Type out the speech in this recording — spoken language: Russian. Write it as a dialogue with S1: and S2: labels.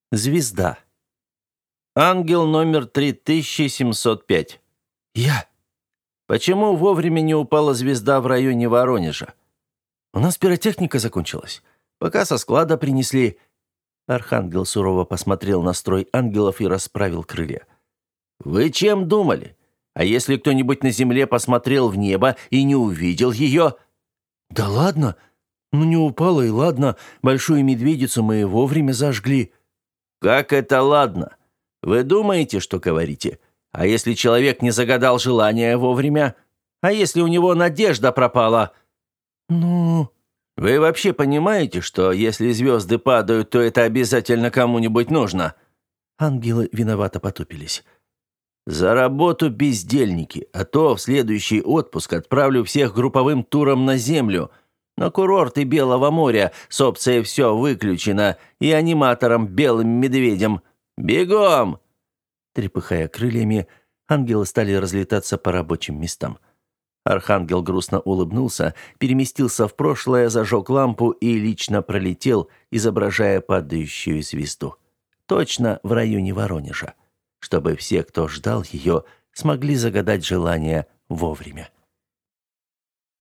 S1: Звезда. Ангел номер 3705.
S2: Я.
S1: Почему вовремя не упала звезда в районе Воронежа?
S2: У нас пиротехника закончилась. Пока со склада принесли.
S1: Архангел сурово посмотрел на строй ангелов и расправил крылья. Вы чем думали? А если кто-нибудь на земле посмотрел в небо и не увидел ее?
S2: Да ладно. Ну не упала и ладно. Большую медведицу мы вовремя зажгли.
S1: Как это ладно? Вы думаете, что говорите? А если человек не загадал желание вовремя? А если у него надежда пропала?
S2: Ну...
S1: Вы вообще понимаете, что если звезды падают, то это обязательно кому-нибудь нужно?
S2: Ангелы виновато потупились.
S1: За работу, бездельники, а то в следующий отпуск отправлю всех групповым туром на Землю. На курорты Белого моря с опцией «все выключено» и аниматором Белым медведем. Бегом!»
S2: Трепыхая крыльями, ангелы стали разлетаться по рабочим местам. Архангел грустно улыбнулся, переместился в прошлое, зажег лампу и лично пролетел, изображая падающую звезду. Точно в районе Воронежа, чтобы все, кто ждал ее, смогли загадать желание вовремя.